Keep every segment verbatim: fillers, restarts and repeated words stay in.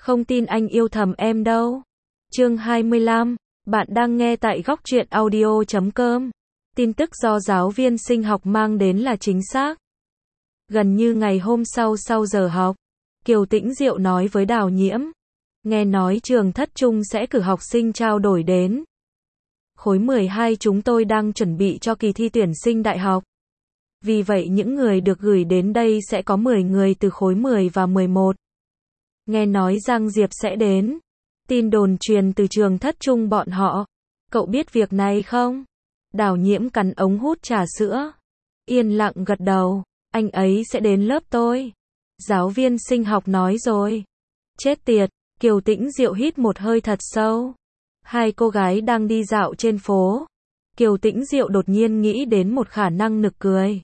Không tin anh yêu thầm em đâu. Chương hai mươi lăm, bạn đang nghe tại góc truyện audio chấm com. Tin tức do giáo viên sinh học mang đến là chính xác. Gần như ngày hôm sau sau giờ học, Kiều Tĩnh Diệu nói với Đào Nhiễm. Nghe nói trường Thất Trung sẽ cử học sinh trao đổi đến. Khối mười hai chúng tôi đang chuẩn bị cho kỳ thi tuyển sinh đại học. Vì vậy những người được gửi đến đây sẽ có mười người từ khối mười và mười một. Nghe nói Giang Diệp sẽ đến. Tin đồn truyền từ trường Thất Trung bọn họ. Cậu biết việc này không? Đào Nhiễm cắn ống hút trà sữa. Yên lặng gật đầu. Anh ấy sẽ đến lớp tôi. Giáo viên sinh học nói rồi. Chết tiệt. Kiều Tĩnh Diệu hít một hơi thật sâu. Hai cô gái đang đi dạo trên phố. Kiều Tĩnh Diệu đột nhiên nghĩ đến một khả năng nực cười.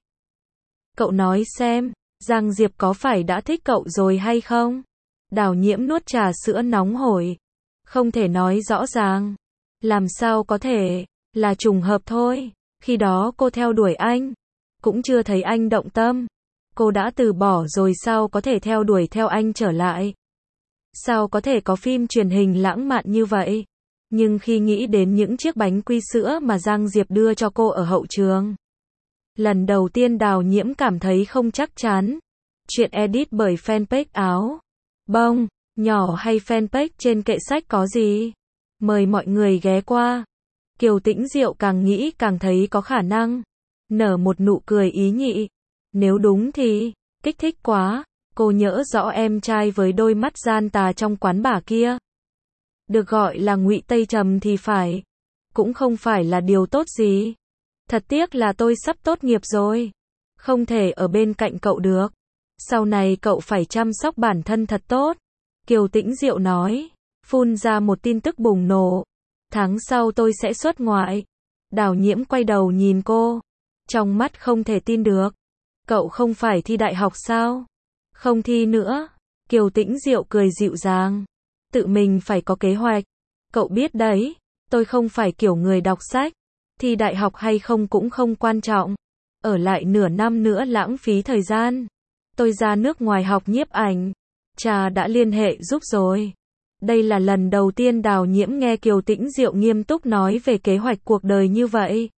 Cậu nói xem, Giang Diệp có phải đã thích cậu rồi hay không? Đào Nhiễm nuốt trà sữa nóng hổi. Không thể nói rõ ràng. Làm sao có thể, là trùng hợp thôi. Khi đó cô theo đuổi anh. Cũng chưa thấy anh động tâm. Cô đã từ bỏ rồi sao có thể theo đuổi theo anh trở lại. Sao có thể có phim truyền hình lãng mạn như vậy? Nhưng khi nghĩ đến những chiếc bánh quy sữa mà Giang Diệp đưa cho cô ở hậu trường. Lần đầu tiên Đào Nhiễm cảm thấy không chắc chắn. Chuyện edit bởi fanpage áo bông nhỏ hay fanpage trên kệ sách có gì? Mời mọi người ghé qua. Kiều Tĩnh Diệu càng nghĩ càng thấy có khả năng. Nở một nụ cười ý nhị. Nếu đúng thì, kích thích quá. Cô nhớ rõ em trai với đôi mắt gian tà trong quán bar kia. Được gọi là Ngụy Tây Trầm thì phải. Cũng không phải là điều tốt gì. Thật tiếc là tôi sắp tốt nghiệp rồi. Không thể ở bên cạnh cậu được. Sau này cậu phải chăm sóc bản thân thật tốt. Kiều Tĩnh Diệu nói. Phun ra một tin tức bùng nổ. Tháng sau tôi sẽ xuất ngoại. Đào Nhiễm quay đầu nhìn cô. Trong mắt không thể tin được. Cậu không phải thi đại học sao? Không thi nữa. Kiều Tĩnh Diệu cười dịu dàng. Tự mình phải có kế hoạch. Cậu biết đấy, tôi không phải kiểu người đọc sách. Thi đại học hay không cũng không quan trọng. Ở lại nửa năm nữa lãng phí thời gian. Tôi ra nước ngoài học nhiếp ảnh. Cha đã liên hệ giúp rồi. Đây là lần đầu tiên Đào Nhiễm nghe Kiều Tĩnh Diệu nghiêm túc nói về kế hoạch cuộc đời như vậy.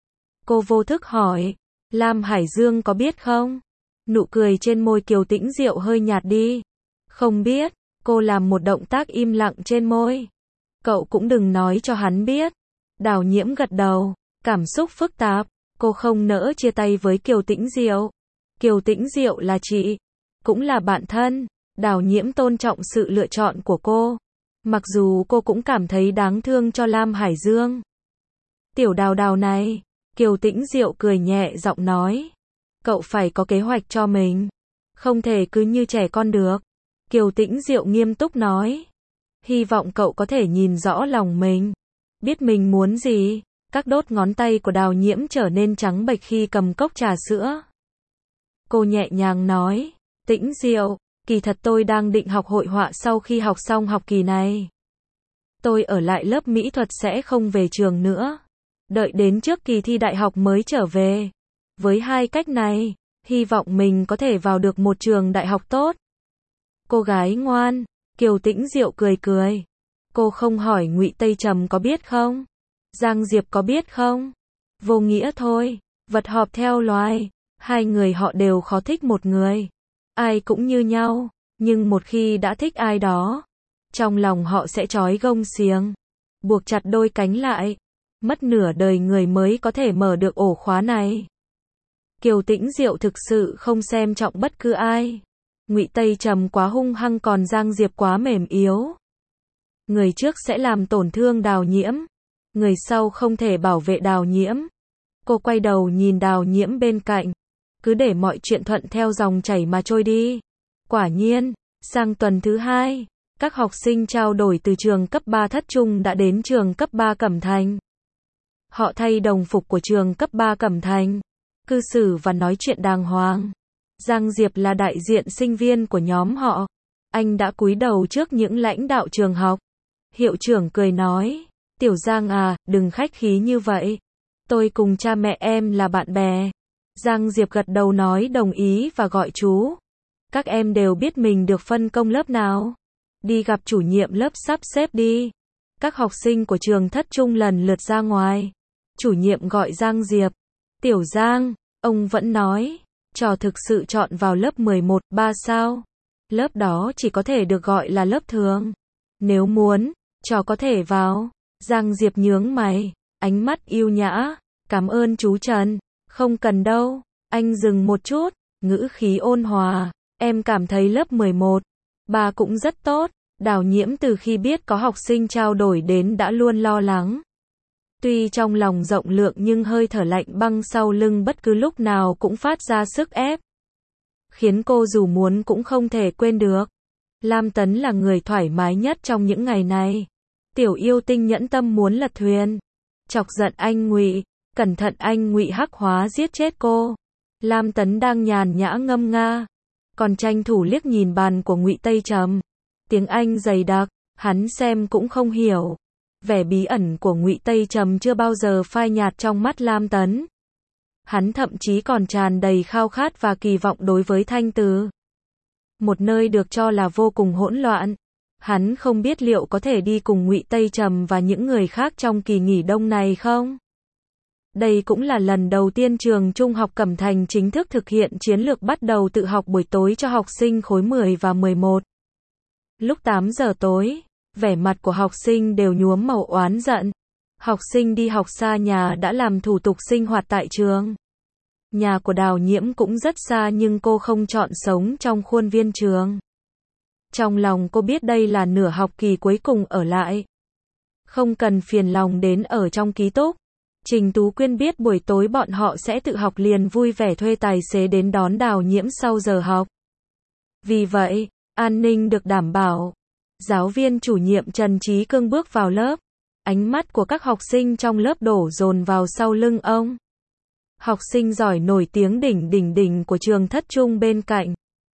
Cô vô thức hỏi, Lam Hải Dương có biết không? Nụ cười trên môi Kiều Tĩnh Diệu hơi nhạt đi. Không biết. Cô làm một động tác im lặng trên môi. Cậu cũng đừng nói cho hắn biết. Đào Nhiễm gật đầu. Cảm xúc phức tạp. Cô không nỡ chia tay với Kiều Tĩnh Diệu. Kiều Tĩnh Diệu là chị. Cũng là bạn thân. Đào Nhiễm tôn trọng sự lựa chọn của cô. Mặc dù cô cũng cảm thấy đáng thương cho Lam Hải Dương. Tiểu Đào Đào này. Kiều Tĩnh Diệu cười nhẹ giọng nói. Cậu phải có kế hoạch cho mình. Không thể cứ như trẻ con được. Kiều Tĩnh Diệu nghiêm túc nói. Hy vọng cậu có thể nhìn rõ lòng mình. Biết mình muốn gì. Các đốt ngón tay của Đào Nhiễm trở nên trắng bệch khi cầm cốc trà sữa. Cô nhẹ nhàng nói. Tĩnh Diệu, kỳ thật tôi đang định học hội họa sau khi học xong học kỳ này. Tôi ở lại lớp mỹ thuật sẽ không về trường nữa. Đợi đến trước kỳ thi đại học mới trở về. Với hai cách này, hy vọng mình có thể vào được một trường đại học tốt. Cô gái ngoan. Kiều Tĩnh Diệu cười cười. Cô không hỏi Ngụy Tây Trầm có biết không? Giang Diệp có biết không? Vô nghĩa thôi. Vật họp theo loài. Hai người họ đều khó thích một người. Ai cũng như nhau. Nhưng một khi đã thích ai đó, trong lòng họ sẽ trói gông xiềng. Buộc chặt đôi cánh lại. Mất nửa đời người mới có thể mở được ổ khóa này. Kiều Tĩnh Diệu thực sự không xem trọng bất cứ ai. Ngụy Tây Trầm quá hung hăng còn Giang Diệp quá mềm yếu. Người trước sẽ làm tổn thương Đào Nhiễm. Người sau không thể bảo vệ Đào Nhiễm. Cô quay đầu nhìn Đào Nhiễm bên cạnh. Cứ để mọi chuyện thuận theo dòng chảy mà trôi đi. Quả nhiên, sang tuần thứ hai, các học sinh trao đổi từ trường cấp ba Thất Trung đã đến trường cấp ba Cẩm Thành. Họ thay đồng phục của trường cấp ba Cẩm Thành. Cư xử và nói chuyện đàng hoàng. Giang Diệp là đại diện sinh viên của nhóm họ. Anh đã cúi đầu trước những lãnh đạo trường học. Hiệu trưởng cười nói, Tiểu Giang à, đừng khách khí như vậy. Tôi cùng cha mẹ em là bạn bè. Giang Diệp gật đầu nói đồng ý và gọi chú. Các em đều biết mình được phân công lớp nào. đi gặp chủ nhiệm lớp sắp xếp đi. Các học sinh của trường thất trung lần lượt ra ngoài. Chủ nhiệm gọi Giang Diệp. Tiểu Giang, ông vẫn nói, trò thực sự chọn vào lớp mười một ba sao. Lớp đó chỉ có thể được gọi là lớp thường. Nếu muốn, trò có thể vào. Giang Diệp nhướng mày, ánh mắt yêu nhã. Cảm ơn chú Trần. Không cần đâu. Anh dừng một chút, ngữ khí ôn hòa. Em cảm thấy lớp mười một ba cũng rất tốt. Đào Nhiễm từ khi biết có học sinh trao đổi đến đã luôn lo lắng. Tuy trong lòng rộng lượng nhưng hơi thở lạnh băng sau lưng bất cứ lúc nào cũng phát ra sức ép. Khiến cô dù muốn cũng không thể quên được. Lam Tấn là người thoải mái nhất trong những ngày này. Tiểu yêu tinh nhẫn tâm muốn lật thuyền. Chọc giận anh Ngụy, cẩn thận anh Ngụy hắc hóa giết chết cô. Lam Tấn đang nhàn nhã ngâm nga. Còn tranh thủ liếc nhìn bàn của Ngụy Tây Trầm. Tiếng Anh dày đặc, hắn xem cũng không hiểu. Vẻ bí ẩn của Ngụy Tây Trầm chưa bao giờ phai nhạt trong mắt Lam Tấn. Hắn thậm chí còn tràn đầy khao khát và kỳ vọng đối với Thanh Từ. Một nơi được cho là vô cùng hỗn loạn. Hắn không biết liệu có thể đi cùng Ngụy Tây Trầm và những người khác trong kỳ nghỉ đông này không? Đây cũng là lần đầu tiên trường trung học Cẩm Thành chính thức thực hiện chiến lược bắt đầu tự học buổi tối cho học sinh khối mười và mười một. Lúc tám giờ tối, vẻ mặt của học sinh đều nhuốm màu oán giận. Học sinh đi học xa nhà đã làm thủ tục sinh hoạt tại trường. Nhà của Đào Nhiễm cũng rất xa nhưng cô không chọn sống trong khuôn viên trường. Trong lòng cô biết đây là nửa học kỳ cuối cùng ở lại. Không cần phiền lòng đến ở trong ký túc. Trình Tú Quyên biết buổi tối bọn họ sẽ tự học liền vui vẻ thuê tài xế đến đón Đào Nhiễm sau giờ học. Vì vậy, an ninh được đảm bảo. Giáo viên chủ nhiệm Trần Trí Cương bước vào lớp. Ánh mắt của các học sinh trong lớp đổ dồn vào sau lưng ông. Học sinh giỏi nổi tiếng đỉnh đỉnh đỉnh của trường thất trung bên cạnh.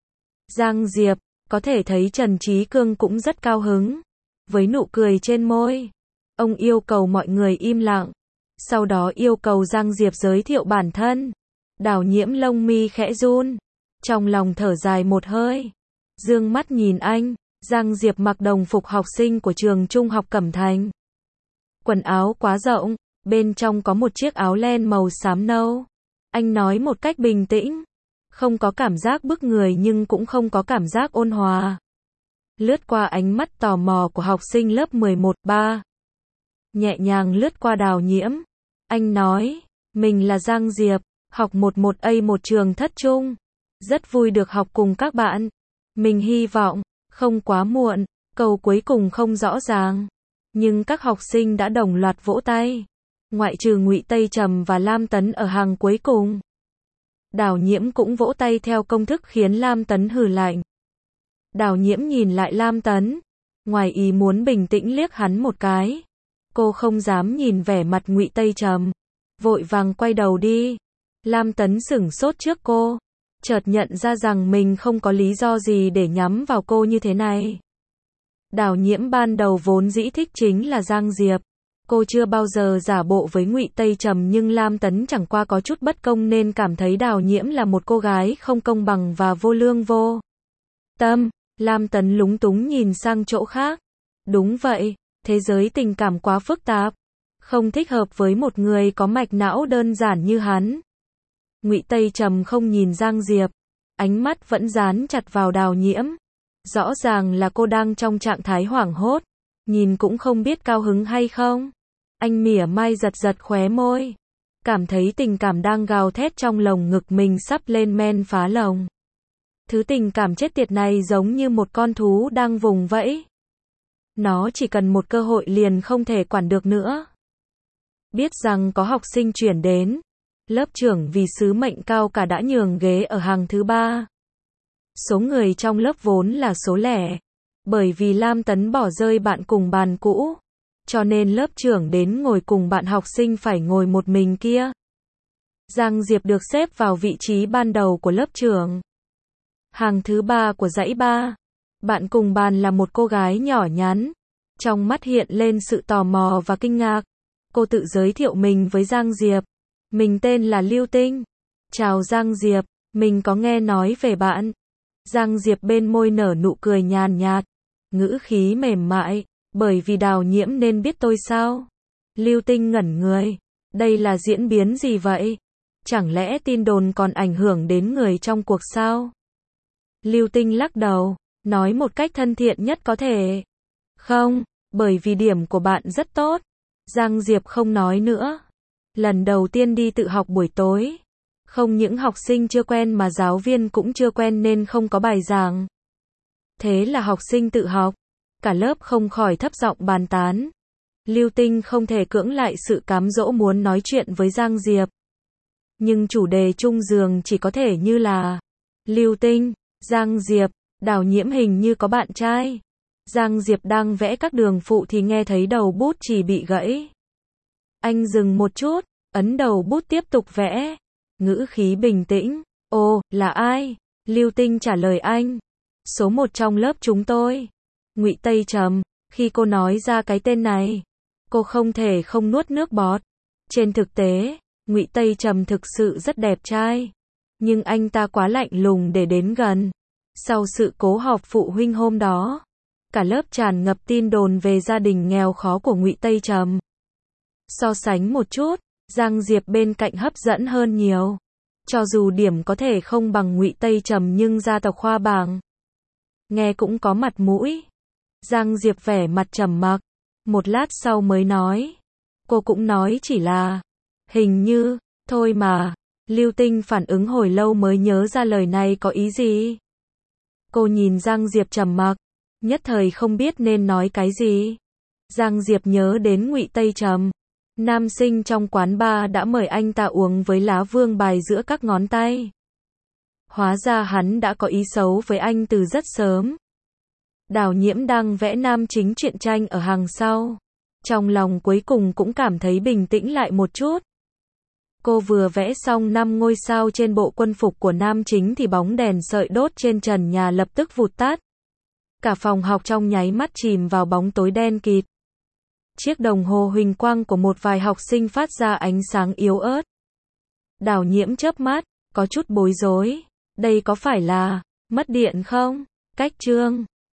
Giang Diệp, có thể thấy Trần Trí Cương cũng rất cao hứng. Với nụ cười trên môi, ông yêu cầu mọi người im lặng. Sau đó yêu cầu Giang Diệp giới thiệu bản thân. Đào Nhiễm lông mi khẽ run. Trong lòng thở dài một hơi. Dương mắt nhìn anh. Giang Diệp mặc đồng phục học sinh của trường trung học Cẩm Thành. Quần áo quá rộng. Bên trong có một chiếc áo len màu xám nâu. Anh nói một cách bình tĩnh. Không có cảm giác bức người nhưng cũng không có cảm giác ôn hòa. Lướt qua ánh mắt tò mò của học sinh lớp mười một ba. Nhẹ nhàng lướt qua Đào Nhiễm. Anh nói, mình là Giang Diệp, học mười một A một trường thất trung. Rất vui được học cùng các bạn. Mình hy vọng, không quá muộn. Câu cuối cùng không rõ ràng. Nhưng các học sinh đã đồng loạt vỗ tay. Ngoại trừ Ngụy Tây Trầm và Lam Tấn ở hàng cuối cùng. Đào Nhiễm cũng vỗ tay theo công thức khiến Lam Tấn hừ lạnh. Đào Nhiễm nhìn lại Lam Tấn. Ngoài ý muốn bình tĩnh liếc hắn một cái. Cô không dám nhìn vẻ mặt Ngụy Tây Trầm. Vội vàng quay đầu đi. Lam Tấn sửng sốt trước cô. Chợt nhận ra rằng mình không có lý do gì để nhắm vào cô như thế này. Đào Nhiễm ban đầu vốn dĩ thích chính là Giang Diệp. Cô chưa bao giờ giả bộ với Ngụy Tây Trầm nhưng Lam Tấn chẳng qua có chút bất công nên cảm thấy Đào Nhiễm là một cô gái không công bằng và vô lương vô tâm. Lam Tấn lúng túng nhìn sang chỗ khác. Đúng vậy, thế giới tình cảm quá phức tạp. Không thích hợp với một người có mạch não đơn giản như hắn. Ngụy Tây Trầm không nhìn Giang Diệp. Ánh mắt vẫn dán chặt vào Đào Nhiễm. Rõ ràng là cô đang trong trạng thái hoảng hốt. Nhìn cũng không biết cao hứng hay không. Anh mỉa mai giật giật khóe môi. Cảm thấy tình cảm đang gào thét trong lồng ngực mình sắp lên men phá lồng. Thứ tình cảm chết tiệt này giống như một con thú đang vùng vẫy. Nó chỉ cần một cơ hội liền không thể quản được nữa. Biết rằng có học sinh chuyển đến. Lớp trưởng vì sứ mệnh cao cả đã nhường ghế ở hàng thứ ba. Số người trong lớp vốn là số lẻ. Bởi vì Lam Tấn bỏ rơi bạn cùng bàn cũ. Cho nên lớp trưởng đến ngồi cùng bạn học sinh phải ngồi một mình kia. Giang Diệp được xếp vào vị trí ban đầu của lớp trưởng. Hàng thứ ba của dãy ba. Bạn cùng bàn là một cô gái nhỏ nhắn. Trong mắt hiện lên sự tò mò và kinh ngạc. Cô tự giới thiệu mình với Giang Diệp. Mình tên là Lưu Tinh. Chào Giang Diệp, mình có nghe nói về bạn. Giang Diệp bên môi nở nụ cười nhàn nhạt. ngữ khí mềm mại, bởi vì Đào Nhiễm nên biết tôi sao? Lưu Tinh ngẩn người, đây là diễn biến gì vậy? Chẳng lẽ tin đồn còn ảnh hưởng đến người trong cuộc sao? Lưu Tinh lắc đầu, nói một cách thân thiện nhất có thể. Không, bởi vì điểm của bạn rất tốt. Giang Diệp không nói nữa. Lần đầu tiên đi tự học buổi tối. Không những học sinh chưa quen mà giáo viên cũng chưa quen nên không có bài giảng. Thế là học sinh tự học. Cả lớp không khỏi thấp giọng bàn tán. Lưu Tinh không thể cưỡng lại sự cám dỗ muốn nói chuyện với Giang Diệp. Nhưng chủ đề chung giường chỉ có thể như là Lưu Tinh, Giang Diệp, Đào Nhiễm hình như có bạn trai. Giang Diệp đang vẽ các đường phụ thì nghe thấy đầu bút chì bị gãy. Anh dừng một chút, ấn đầu bút tiếp tục vẽ. Ngữ khí bình tĩnh. Ồ, là ai? Lưu Tinh trả lời anh. Số một trong lớp chúng tôi. Ngụy Tây Trầm. Khi cô nói ra cái tên này, cô không thể không nuốt nước bọt. Trên thực tế, Ngụy Tây Trầm thực sự rất đẹp trai. Nhưng anh ta quá lạnh lùng để đến gần. Sau sự cố họp phụ huynh hôm đó, cả lớp tràn ngập tin đồn về gia đình nghèo khó của Ngụy Tây Trầm. So sánh một chút, Giang Diệp bên cạnh hấp dẫn hơn nhiều. Cho dù điểm có thể không bằng Ngụy Tây Trầm nhưng gia tộc khoa bảng. Nghe cũng có mặt mũi. Giang Diệp vẻ mặt trầm mặc. Một lát sau mới nói. Cô cũng nói chỉ là hình như, thôi mà. Lưu Tinh phản ứng hồi lâu mới nhớ ra lời này có ý gì. Cô nhìn Giang Diệp trầm mặc, nhất thời không biết nên nói cái gì. Giang Diệp nhớ đến Ngụy Tây Trầm. Nam sinh trong quán bar đã mời anh ta uống với lá vương bài giữa các ngón tay. Hóa ra hắn đã có ý xấu với anh từ rất sớm. Đào Nhiễm đang vẽ nam chính truyện tranh ở hàng sau. Trong lòng cuối cùng cũng cảm thấy bình tĩnh lại một chút. Cô vừa vẽ xong năm ngôi sao trên bộ quân phục của nam chính thì bóng đèn sợi đốt trên trần nhà lập tức vụt tắt. Cả phòng học trong nháy mắt chìm vào bóng tối đen kịt. Chiếc đồng hồ huỳnh quang của một vài học sinh phát ra ánh sáng yếu ớt. Đào Nhiễm chớp mắt, có chút bối rối. Đây có phải là mất điện không? Cách chương